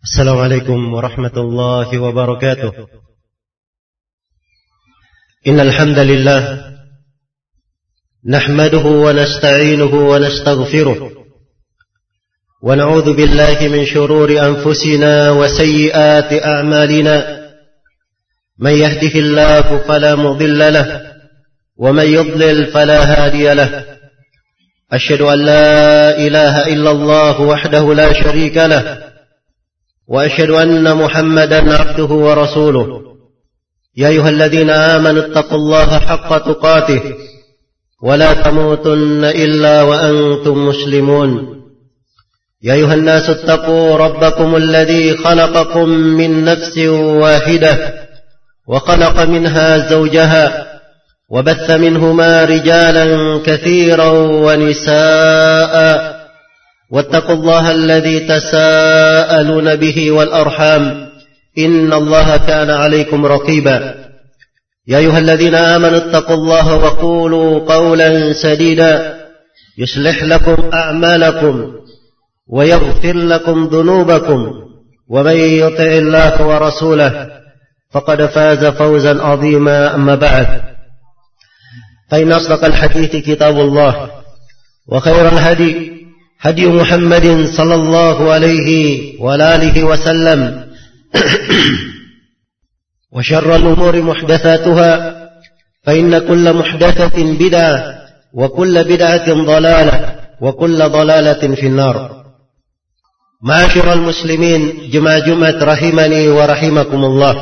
السلام عليكم ورحمة الله وبركاته. إن الحمد لله نحمده ونستعينه ونستغفره ونعوذ بالله من شرور أنفسنا وسيئات أعمالنا. من يهده الله فلا مضل له ومن يضلل فلا هادي له. أشهد أن لا إله إلا الله وحده لا شريك له وأشهد أن محمدا عبده ورسوله. يا أيها الذين آمنوا اتقوا الله حق تقاته ولا تموتن إلا وأنتم مسلمون. يا أيها الناس اتقوا ربكم الذي خلقكم من نفس واحدة وخلق منها زوجها وبث منهما رجالا كثيرا ونساء واتقوا الله الذي تساءلون به والأرحام إن الله كان عليكم رقيبا. يا أيها الذين آمنوا اتقوا الله وقولوا قولا سديدا يصلح لكم أعمالكم ويغفر لكم ذنوبكم ومن يطع الله ورسوله فقد فاز فوزا عظيما. أما بعد فإن أصدق الحديث كتاب الله وخير الهدي هدي محمد صلى الله عليه وآله وسلم وشر الأمور محدثاتها فإن كل محدثة بدعة وكل بدعة ضلالة وكل ضلالة في النار. معاشر المسلمين jemaah Jumat rahimani wa rahimakumullah.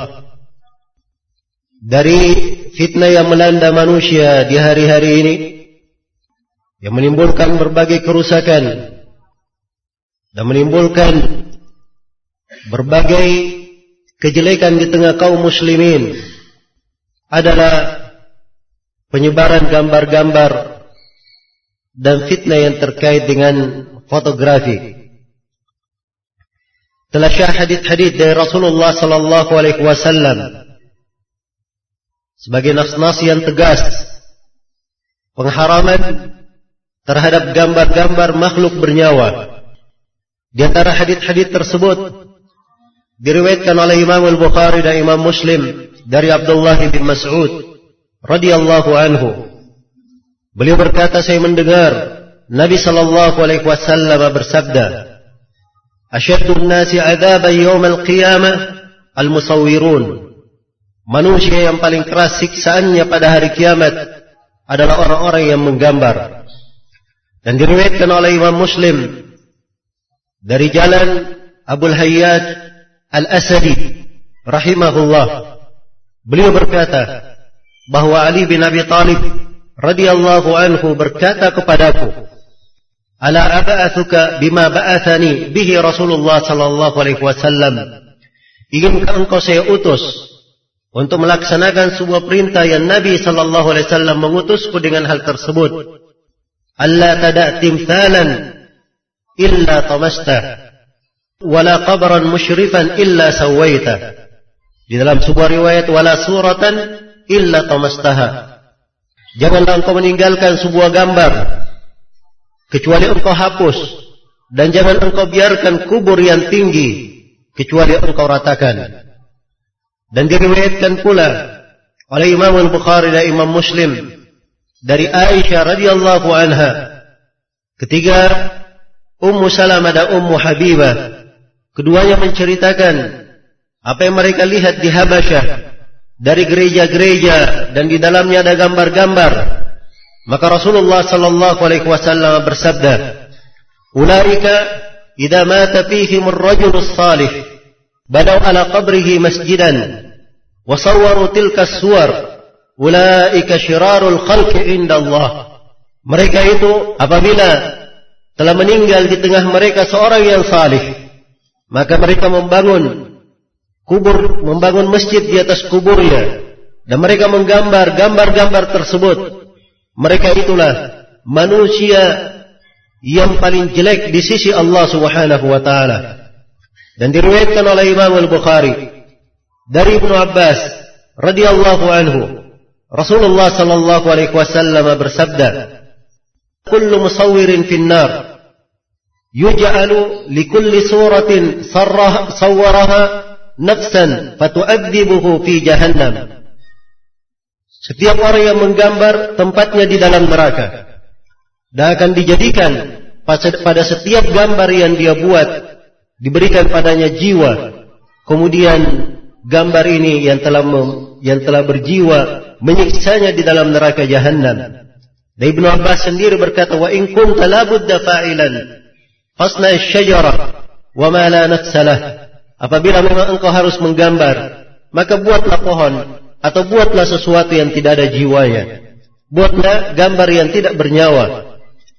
Dari fitnah yang melanda manusia di hari-hari ini, yang menimbulkan berbagai kerusakan dan menimbulkan berbagai kejelekan di tengah kaum muslimin, adalah penyebaran gambar-gambar dan fitnah yang terkait dengan fotografi. Telah syah hadits-hadits dari Rasulullah sallallahu alaihi wasallam sebagai nas-nas yang tegas pengharaman terhadap gambar-gambar makhluk bernyawa. Di antara hadits-hadits tersebut diriwayatkan oleh Imam Al-Bukhari dan Imam Muslim dari Abdullah bin Mas'ud radhiyallahu anhu. Beliau berkata, saya mendengar Nabi sallallahu alaihi wasallam bersabda, "Asyaddun nasi 'adzaban yaumil qiyamah al-musawwirun." Manusia yang paling keras siksaannya pada hari kiamat adalah orang-orang yang menggambar. Dan diriwayatkan oleh Imam Muslim dari jalan Abul Hayyaj Al-Asadi rahimahullah. Beliau berkata bahwa Ali bin Abi Thalib radhiyallahu anhu berkata kepadaku, "Ala aba'athuka bima ba'athani bihi Rasulullah sallallahu alaihi wasallam?" Inginkah engkau saya utus untuk melaksanakan sebuah perintah yang Nabi sallallahu alaihi wasallam mengutusku dengan hal tersebut? Allah tada' timthalan illa tamastah wala qabran musyrifan illa sawaitah. Di dalam sebuah riwayat, wala suratan illa tamastaha. Janganlah engkau meninggalkan sebuah gambar kecuali engkau hapus, dan jangan engkau biarkan kubur yang tinggi kecuali engkau ratakan. Dan diriwayatkan pula oleh Imam Al-Bukhari dan Imam Muslim dari Aisyah radhiyallahu anha, ketika Ummu Salamah dan Ummu Habibah keduanya menceritakan apa yang mereka lihat di Habasyah dari gereja-gereja dan di dalamnya ada gambar-gambar. Maka Rasulullah sallallahu alaihi wasallam bersabda, "Ulaika idza mata fihim ar-rajul as-salih badaw ala qabrihi masjidan wa sawwaru tilka as-suwar. Ulaika syirarul khalqi indallah." Mereka itu apabila telah meninggal di tengah mereka seorang yang salih, maka mereka membangun kubur, membangun masjid di atas kuburnya, dan mereka menggambar gambar-gambar tersebut. Mereka itulah manusia yang paling jelek di sisi Allah Subhanahu wa taala. Dan diriwayatkan oleh Imam Al-Bukhari dari Ibnu Abbas radhiyallahu anhu, Rasulullah sallallahu alaihi wasallam bersabda, "Kullu musawwirin finnar yuj'alu likulli suratin sawwaraha nafsan fatu'adzibuhu fi jahannam. Setiap orang yang menggambar tempatnya di dalam neraka, dan akan dijadikan pada setiap gambar yang dia buat diberikan padanya jiwa. Kemudian gambar ini yang telah berjiwa menyiksanya di dalam neraka jahannam. Dan Ibnu Abbas sendiri berkata, wa in kunta la budda fa'ilan fasna asy-syajarah wa ma la nafsalah. Apabila memang engkau harus menggambar, maka buatlah pohon atau buatlah sesuatu yang tidak ada jiwanya. Buatlah gambar yang tidak bernyawa.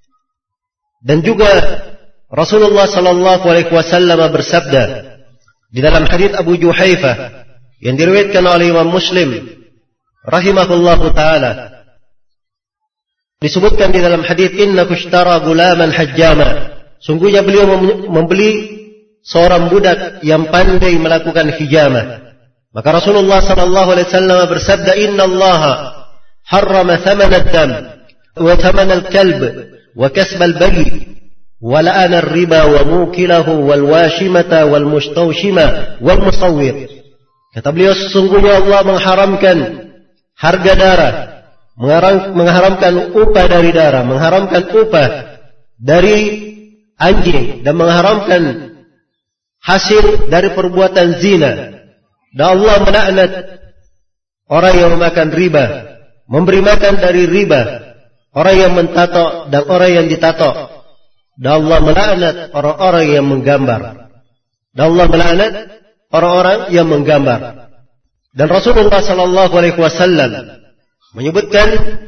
Dan juga Rasulullah sallallahu alaihi wasallam bersabda di dalam hadits Abu Juhaifah yang diriwayatkan oleh Imam Muslim rahimahullahu taala, disebutkan di dalam hadits, innahu ishtara gulaman hajjama, sungguhnya beliau membeli seorang budak yang pandai melakukan hijamah. Maka Rasulullah sallallahu alaihi wasallam bersabda, innallaha harrama thamana ad-dam wa thamana al-kalb wa kasb al-baghi wa la'ana ar-riba wa mukilahu wal washimata wal mustawshima wal musawwir. Kata beliau, sesungguhnya Allah mengharamkan harga darah, mengharamkan upah dari darah, mengharamkan upah dari anjing, dan mengharamkan hasil dari perbuatan zina. Dan Allah melaknat orang yang memakan riba, memberi makan dari riba, orang yang mentato dan orang yang ditato. Dan Allah melaknat orang-orang yang menggambar. Dan Allah melaknat orang-orang yang menggambar. Dan Rasulullah sallallahu alaihi wasallam menyebutkan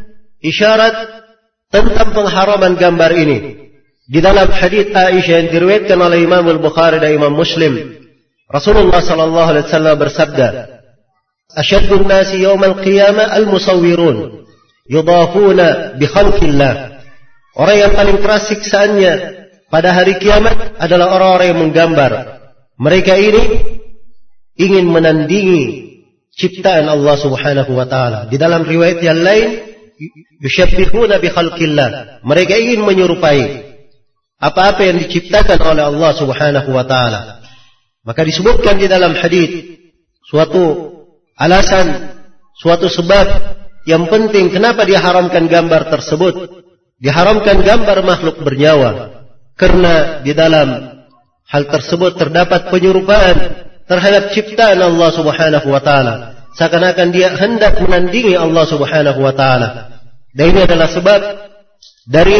isyarat tentang pengharaman gambar ini di dalam hadits Aisyah yang diriwayatkan oleh Imam Al-Bukhari dan Imam Muslim. Rasulullah sallallahu alaihi wasallam bersabda, "Asyaddun nasi yaumal qiyamah al-musawwirun yudafuna bi khalqillah." Orang yang paling keras siksaannya pada hari kiamat adalah orang-orang yang menggambar. Mereka ini ingin menandingi ciptaan Allah Subhanahu wa taala. Di dalam riwayat yang lain, yusyabbihuna bi khalqillah. Mereka ingin menyerupai apa-apa yang diciptakan oleh Allah Subhanahu wa taala. Maka disebutkan di dalam hadis suatu alasan, suatu sebab yang penting kenapa diharamkan gambar tersebut. Diharamkan gambar makhluk bernyawa karena di dalam hal tersebut terdapat penyerupaan terhadap ciptaan Allah Subhanahu wa taala, seakan-akan dia hendak menandingi Allah Subhanahu wa taala. Dan ini adalah sebab dari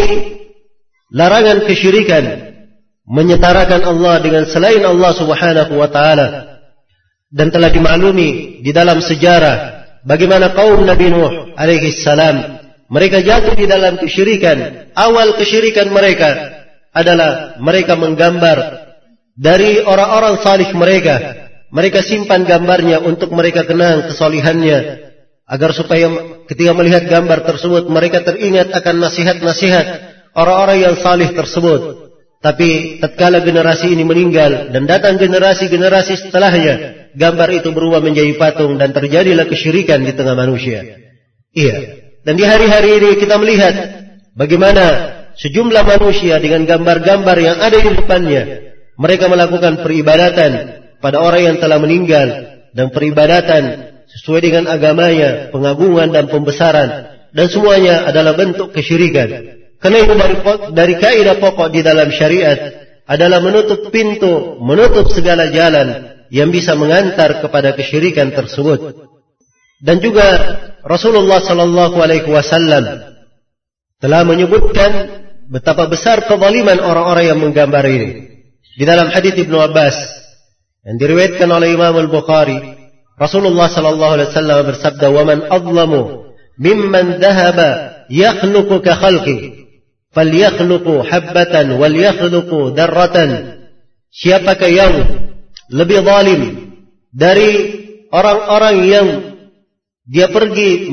larangan kesyirikan, menyetarakan Allah dengan selain Allah Subhanahu wa taala. Dan telah dimaklumi di dalam sejarah bagaimana kaum Nabi Nuh alaihi salam mereka jatuh di dalam kesyirikan. Awal kesyirikan mereka adalah mereka menggambar dari orang-orang salih mereka. Mereka simpan gambarnya untuk mereka kenang kesalihannya, agar supaya ketika melihat gambar tersebut mereka teringat akan nasihat-nasihat orang-orang yang salih tersebut. Tapi tatkala generasi ini meninggal dan datang generasi-generasi setelahnya, gambar itu berubah menjadi patung dan terjadilah kesyirikan di tengah manusia. Iya. Dan di hari-hari ini kita melihat bagaimana sejumlah manusia dengan gambar-gambar yang ada di depannya, mereka melakukan peribadatan pada orang yang telah meninggal, dan peribadatan sesuai dengan agamanya, pengagungan dan pembesaran, dan semuanya adalah bentuk kesyirikan. Karena itu dari kaidah pokok di dalam syariat adalah menutup pintu, menutup segala jalan yang bisa mengantar kepada kesyirikan tersebut. Dan juga Rasulullah sallallahu alaihi wasallam telah menyebutkan betapa besar kezaliman orang-orang yang menggambar ini. Di dalam hadits Ibnu Abbas yang diriwayatkan oleh Imam Al-Bukhari, Rasulullah sallallahu alaihi wasallam bersabda, "Wa man azlamu mimman dhahaba yakhluqu ka khalqi, falyakhluqu habbatan wal yakhluqu darratan." Siapakah yang lebih zalim dari orang-orang yang dia pergi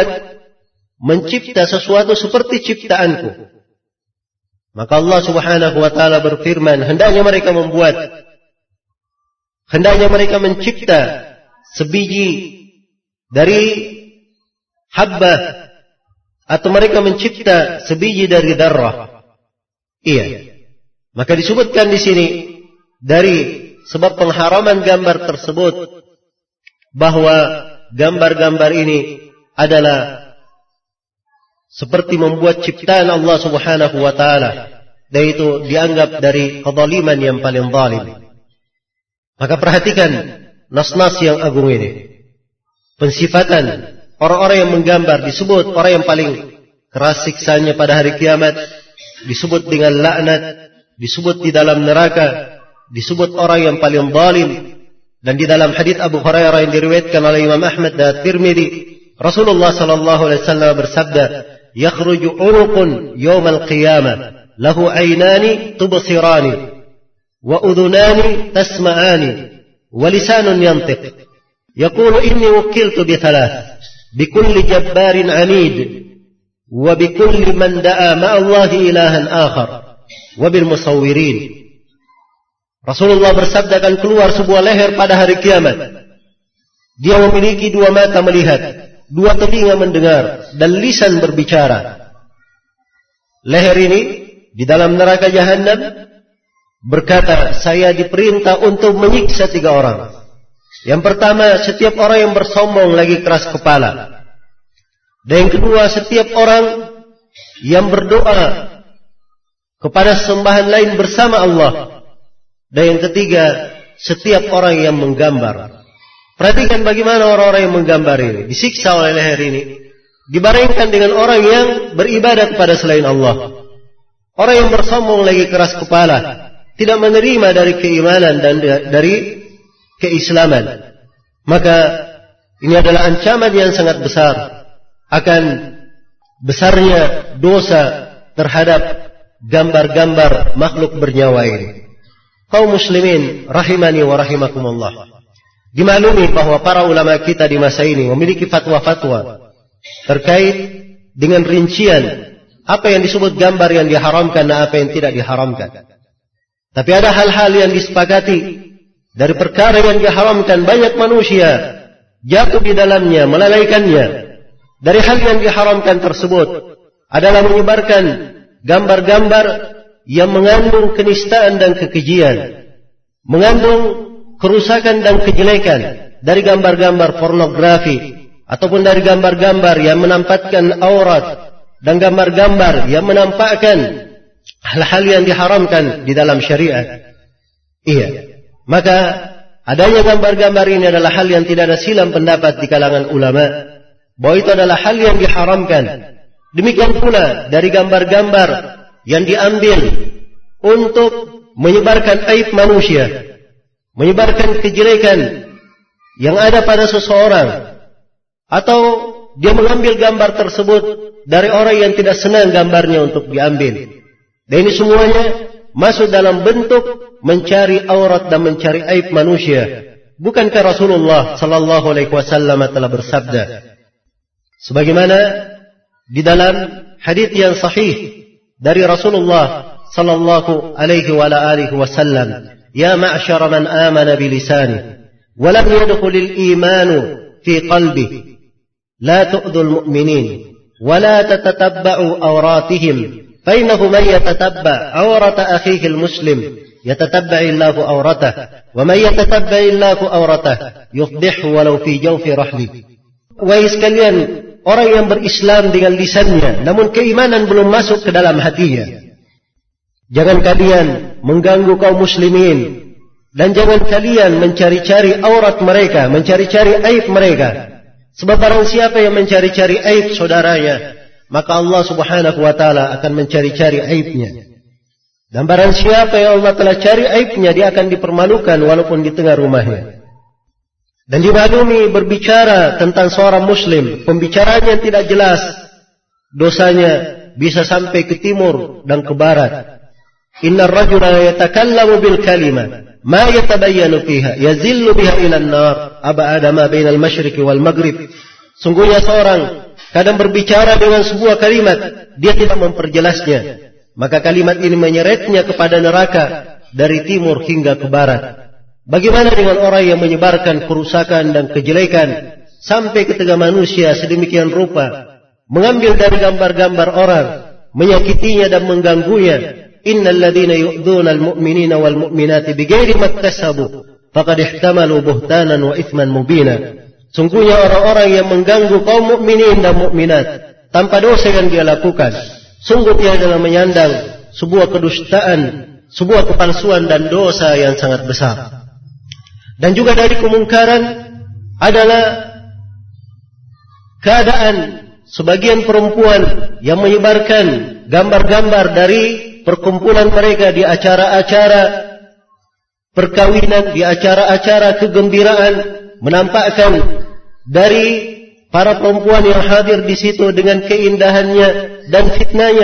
mencipta sesuatu seperti ciptaanku? Maka Allah Subhanahu wa taala berfirman, hendaknya mereka mencipta sebiji dari habbah, atau mereka mencipta sebiji dari darrah. Iya. Maka disebutkan di sini dari sebab pengharaman gambar tersebut bahwa gambar-gambar ini adalah seperti membuat ciptaan Allah Subhanahu wa taala, dan itu dianggap dari kezaliman yang paling zalim. Maka perhatikan nas-nas yang agung ini. Pensifatan orang-orang yang menggambar disebut orang yang paling keras siksanya pada hari kiamat, disebut dengan laknat, disebut di dalam neraka, disebut orang yang paling zalim. Dan di dalam hadits Abu Hurairah yang diriwayatkan oleh Imam Ahmad dan Tirmidzi, Rasulullah sallallahu alaihi wasallam bersabda, "Yakhruju unuqun yaumal qiyamah, lahu aynani tubsirani, wa udhunani tasma'ani, wa lisanun yantiq. Yaqulu inni wukiltu bi thalath, bi kulli jabbarin 'anid, wa bi kulli man da'a ma'a Allahi ilahan akhar, wa bil musawwirin." Rasulullah bersabda, akan keluar sebuah leher pada hari kiamat. Dia memiliki dua mata melihat, dua telinga mendengar, dan lisan berbicara. Leher ini di dalam neraka Jahannam berkata, saya diperintah untuk menyiksa 3 orang. Yang pertama, setiap orang yang bersombong lagi keras kepala. Dan yang kedua, setiap orang yang berdoa kepada sembahan lain bersama Allah. Dan yang ketiga, setiap orang yang menggambar. Perhatikan bagaimana orang-orang yang menggambar ini disiksa oleh leher ini, dibandingkan dengan orang yang beribadah kepada selain Allah. Orang yang bersombong lagi keras kepala, tidak menerima dari keimanan dan dari keislaman. Maka ini adalah ancaman yang sangat besar akan besarnya dosa terhadap gambar-gambar makhluk bernyawa ini. Kaum muslimin rahimani wa rahimakumullah, dimaklumi bahwa para ulama kita di masa ini memiliki fatwa-fatwa terkait dengan rincian apa yang disebut gambar yang diharamkan dan apa yang tidak diharamkan. Tapi ada hal-hal yang disepakati dari perkara yang diharamkan, banyak manusia jatuh di dalamnya, melalaikannya. Dari hal yang diharamkan tersebut adalah menyebarkan gambar-gambar yang mengandung kenistaan dan kekejian, mengandung kerusakan dan kejelekan, dari gambar-gambar pornografi ataupun dari gambar-gambar yang menampakkan aurat dan gambar-gambar yang menampakkan hal-hal yang diharamkan di dalam syariat. Iya. Maka adanya gambar-gambar ini adalah hal yang tidak ada silam pendapat di kalangan ulama bahwa itu adalah hal yang diharamkan. Demikian pula dari gambar-gambar yang diambil untuk menyebarkan aib manusia, menyebarkan kejelekan yang ada pada seseorang, atau dia mengambil gambar tersebut dari orang yang tidak senang gambarnya untuk diambil. Dan ini semuanya masuk dalam bentuk mencari aurat dan mencari aib manusia. Bukankah Rasulullah sallallahu alaihi wasallam telah bersabda sebagaimana di dalam hadits yang sahih dari Rasulullah sallallahu alaihi wa alihi wasallam, "Ya ma'syara man amana bi lisani wa lam yadkhulil imanu fi qalbi, la tu'dhul mu'minin wa la tatatabba'u awratihim. فإنه من يتتبع عورة أخيه المسلم يتتبع الله عورته ومن يتتبع الله عورته يفضحه ولو في جوف رحله." Wahai sekalian, orang yang berislam dengan lisannya namun keimanan belum masuk ke dalam hatinya, jangan kalian mengganggu kaum muslimin, dan jangan kalian mencari-cari aurat mereka, mencari-cari aib mereka. Sebab barang siapa yang mencari-cari aib saudaranya, maka Allah subhanahu wa ta'ala akan mencari-cari aibnya. Dan barang siapa yang Allah telah cari aibnya, dia akan dipermalukan walaupun di tengah rumahnya. Dan dimaklumi berbicara tentang seorang muslim, pembicaraan yang tidak jelas, dosanya bisa sampai ke timur dan ke barat. Inna rajula yatakallamu bil kalima ma yatabayyanu fiha yazillu biha ila an-nar ab'ada ma bainal masyriqi wal maghrib. Sungguhnya seorang kadang berbicara dengan sebuah kalimat, dia tidak memperjelasnya, maka kalimat ini menyeretnya kepada neraka dari timur hingga ke barat. Bagaimana dengan orang yang menyebarkan kerusakan dan kejelekan sampai ke tengah manusia sedemikian rupa, mengambil dari gambar-gambar orang, menyakitinya dan mengganggunya, innal ladzina yu'dzuna al-mu'minina wal mu'minati bighairi maktasabu faqad ihtamalu buhtanan wa itsman mubina. Sungguhnya orang-orang yang mengganggu kaum mukminin dan mukminat tanpa dosa yang dia lakukan, sungguh dia adalah menyandang sebuah kedustaan, sebuah kepalsuan dan dosa yang sangat besar. Dan juga dari kemungkaran adalah keadaan sebagian perempuan yang menyebarkan gambar-gambar dari perkumpulan mereka di acara-acara perkawinan, di acara-acara kegembiraan, menampakkan dari para perempuan yang hadir di situ dengan keindahannya dan fitnahnya.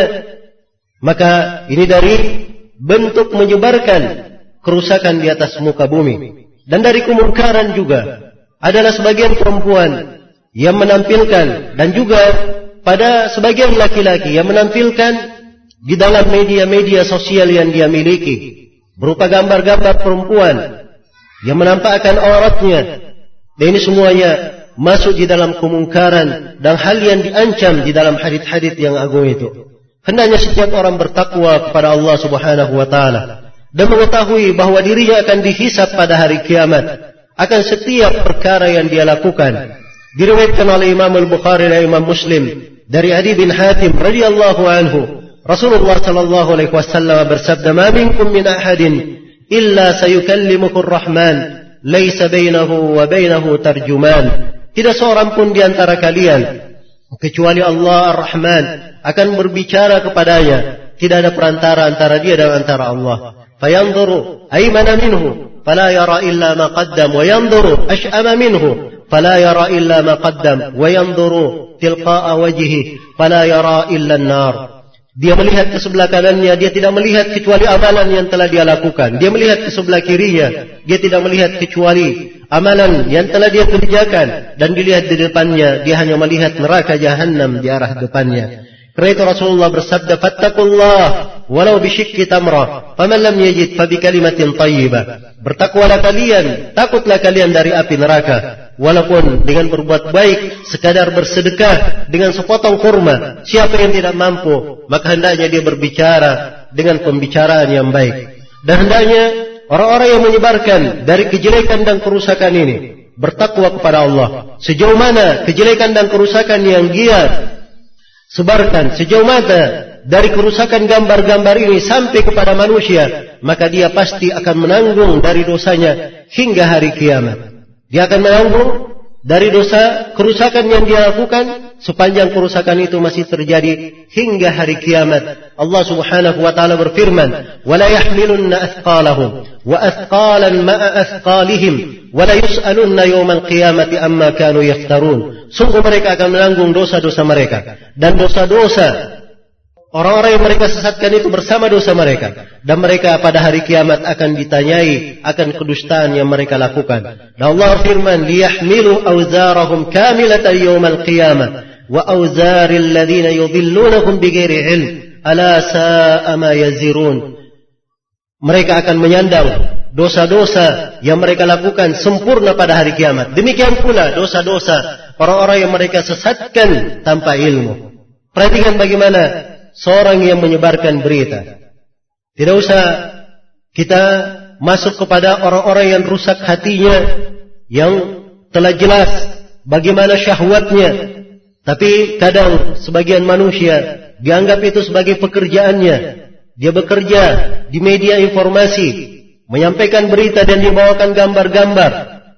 Maka ini dari bentuk menyebarkan kerusakan di atas muka bumi. Dan dari kemungkaran juga adalah sebagian perempuan yang menampilkan, dan juga pada sebagian laki-laki yang menampilkan di dalam media-media sosial yang dia miliki berupa gambar-gambar perempuan yang menampakkan auratnya. Dan ini semuanya masuk di dalam kemungkaran dan hal yang diancam di dalam hadits-hadits yang agung itu. Hendaknya setiap orang bertakwa kepada Allah Subhanahu wa taala dan mengetahui bahwa dirinya akan dihisab pada hari kiamat akan setiap perkara yang dia lakukan. Diriwayatkan oleh Imam Al-Bukhari dan Imam Muslim dari Adi bin Hatim radhiyallahu anhu, Rasulullah sallallahu alaihi wasallam bersabda, "Ma minkum min ahadin illa sayukallimuhu ar-Rahman." Laisa bainahu wa bainahu tarjuman. Tidak seorang pun di antara kalian kecuali Allah Ar-Rahman akan berbicara kepadanya. Tidak ada perantara antara dia dan antara Allah. Fayanzuru aymana minhu fala yara illa ma qaddam wa yanzuru ash'ama minhu fala yara illa ma qaddam wa yanzuru tilqa'a wajhihi fala yara illa an-nar. Dia melihat ke sebelah kanannya, dia tidak melihat kecuali amalan yang telah dia lakukan. Dia melihat ke sebelah kirinya, dia tidak melihat kecuali amalan yang telah dia kerjakan. Dan dilihat di depannya, dia hanya melihat neraka jahanam di arah depannya. Karena itu Rasulullah bersabda, "Fattaqullah walau bisyikki tamrah, faman lam yajid fa bi kalimatin thayyibah." Bertakwalah kalian, takutlah kalian dari api neraka, walaupun dengan berbuat baik, sekadar bersedekah dengan sepotong kurma. Siapa yang tidak mampu, maka hendaknya dia berbicara dengan pembicaraan yang baik. Dan hendaknya orang-orang yang menyebarkan dari kejelekan dan kerusakan ini bertakwa kepada Allah. Sejauh mana kejelekan dan kerusakan yang dia sebarkan, sejauh mana dari kerusakan gambar-gambar ini sampai kepada manusia, maka dia pasti akan menanggung dari dosanya hingga hari kiamat. Dia akan menanggung dari dosa kerusakan yang dia lakukan sepanjang kerusakan itu masih terjadi hingga hari kiamat. Allah Subhanahu wa taala berfirman, "Wa la yahmilunna athqalahum wa athqalan ma'a athqalihim wa la yus'alunna yawmal qiyamati amma kanu yaftarun." Sungguh mereka akan menanggung dosa-dosa mereka dan dosa-dosa orang-orang yang mereka sesatkan itu bersama dosa mereka, dan mereka pada hari kiamat akan ditanyai akan kedustaan yang mereka lakukan. Dan Allah firman, "Liyahmilu awzarahum kamilatan yawmal qiyamah wa awzaril ladzina yudhillunahum bighairi ilm ala sa'a ma yazirun." Mereka akan menyandang dosa-dosa yang mereka lakukan sempurna pada hari kiamat. Demikian pula dosa-dosa orang-orang yang mereka sesatkan tanpa ilmu. Perhatikan bagaimana seorang yang menyebarkan berita. Tidak usah kita masuk kepada orang-orang yang rusak hatinya, yang telah jelas bagaimana syahwatnya. Tapi kadang sebagian manusia dianggap itu sebagai pekerjaannya. Dia bekerja di media informasi, menyampaikan berita dan dibawakan gambar-gambar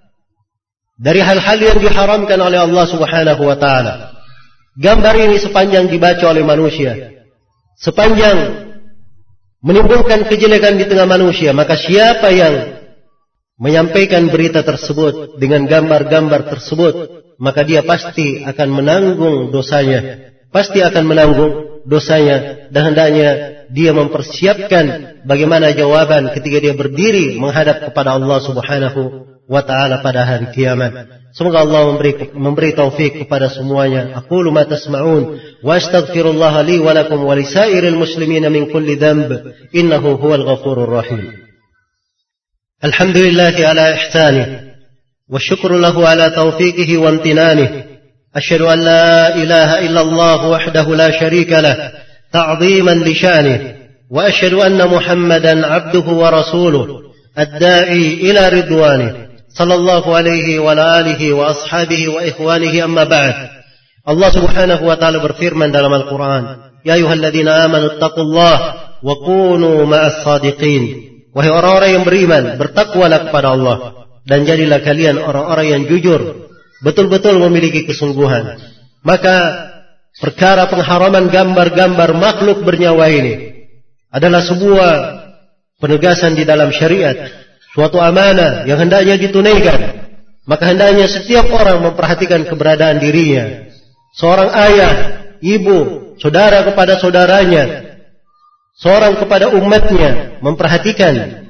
dari hal-hal yang diharamkan oleh Allah Subhanahu wa taala. Gambar ini sepanjang dibaca oleh manusia, sepanjang menimbulkan kejelekan di tengah manusia, maka siapa yang menyampaikan berita tersebut dengan gambar-gambar tersebut, maka dia pasti akan menanggung dosanya. Pasti akan menanggung dosanya, dan hendaknya dia mempersiapkan bagaimana jawaban ketika dia berdiri menghadap kepada Allah Subhanahu wa taala pada hari kiamat. Semoga Allah memberi taufik kepada semuanya. Aqulu ma tasma'un wa astaghfirullah li wa lakum wa lisairil muslimin min kulli dhanb innahu huwal ghafurur rahim. Alhamdulillah ala ihsanihi wa syukru lahu ala tawfiqihi wa amtinanihi. Asyhadu an la ilaha illallah wahdahu la syarika lah ta'dhiman li syanihi وأشهد أن محمدا عبده ورسوله الداعي إلى رضوانه صلى الله عليه وعلى آله وأصحابه وإخوانه أما بعد. Allah Subhanahu wa taala berfirman dalam Al-Qur'an, "Ya ayyuhalladzina amanu taqullaha wa kunu ma'as shadiqin." Wahai orang-orang yang beriman, bertakwalah kepada Allah dan jadilah kalian orang-orang yang jujur, betul-betul memiliki kesungguhan. Maka perkara pengharaman gambar-gambar makhluk bernyawa ini adalah sebuah penegasan di dalam syariat, suatu amanah yang hendaknya ditunaikan. Maka hendaknya setiap orang memperhatikan keberadaan dirinya. Seorang ayah, ibu, saudara kepada saudaranya, seorang kepada umatnya, memperhatikan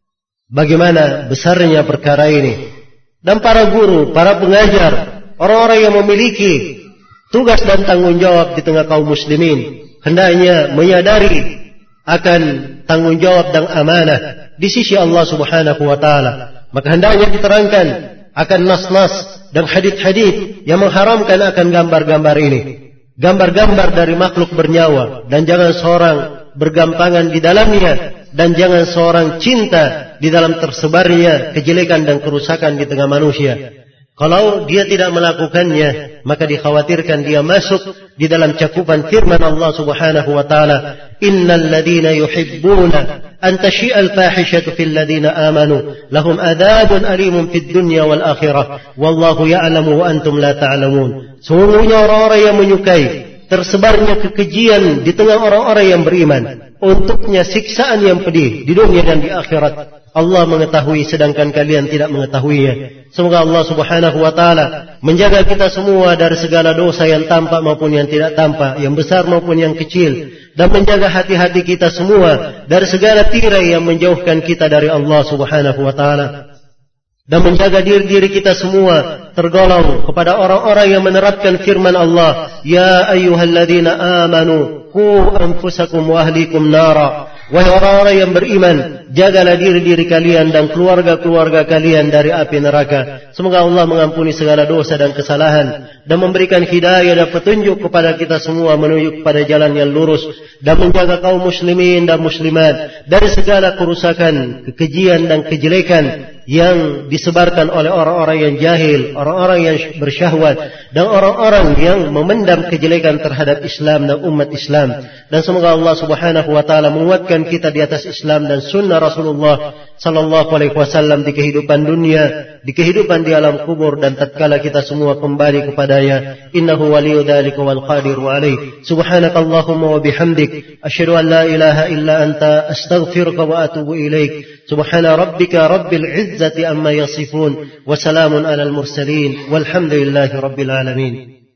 bagaimana besarnya perkara ini. Dan para guru, para pengajar, orang-orang yang memiliki tugas dan tanggung jawab di tengah kaum muslimin, hendaknya menyadari akan tanggung jawab dan amanah di sisi Allah Subhanahu wa taala. Maka hendaknya diterangkan akan nas-nas dan hadits-hadits yang mengharamkan akan gambar-gambar ini, gambar-gambar dari makhluk bernyawa, dan jangan seorang bergampangan di dalamnya, dan jangan seorang cinta di dalam tersebarnya kejelekan dan kerusakan di tengah manusia. Kalau dia tidak melakukannya, maka dikhawatirkan dia masuk di dalam cakupan firman Allah Subhanahu wa taala, "Innal ladzina yuhibbuna an tashi'al fahishatu fil ladzina amanu lahum adzabun alimun fid dunya wal akhirah wallahu ya'lamu wa antum la ta'lamun." Sungguhnya orang-orang yang menyukai tersebarnya kekejian di tengah orang-orang yang beriman, untuknya siksaan yang pedih di dunia dan di akhirat. Allah mengetahui sedangkan kalian tidak mengetahuinya. Semoga Allah Subhanahu wa taala menjaga kita semua dari segala dosa yang tampak maupun yang tidak tampak, yang besar maupun yang kecil, dan menjaga hati-hati kita semua dari segala tirai yang menjauhkan kita dari Allah Subhanahu wa taala, dan menjaga diri-diri kita semua tergolong kepada orang-orang yang menerapkan firman Allah, "Ya ayyuhalladzina amanu qu anfusakum wa ahlikum nara." Wahai orang-orang yang beriman, jagalah diri-diri kalian dan keluarga-keluarga kalian dari api neraka. Semoga Allah mengampuni segala dosa dan kesalahan, dan memberikan hidayah dan petunjuk kepada kita semua menuju kepada jalan yang lurus, dan menjaga kaum muslimin dan muslimat dari segala kerusakan, kekejian dan kejelekan yang disebarkan oleh orang-orang yang jahil, orang-orang yang bersyahwat, dan orang-orang yang memendam kejelekan terhadap Islam dan umat Islam. Dan semoga Allah Subhanahu wa taala menguatkan kita di atas Islam dan sunnah Rasulullah sallallahu alaihi wasallam di kehidupan dunia, di kehidupan di alam kubur, dan tatkala kita semua kembali kepadanya. Innahu waliyyu dzalika wal qadiru alaihi. Subhanakallahumma wa bihamdik asyhadu an la ilaha illa anta astaghfiruka wa atubu ilaik. Subhana rabbika rabbil izzati amma yasifun wa salamun alal mursalin walhamdulillahi rabbil alamin.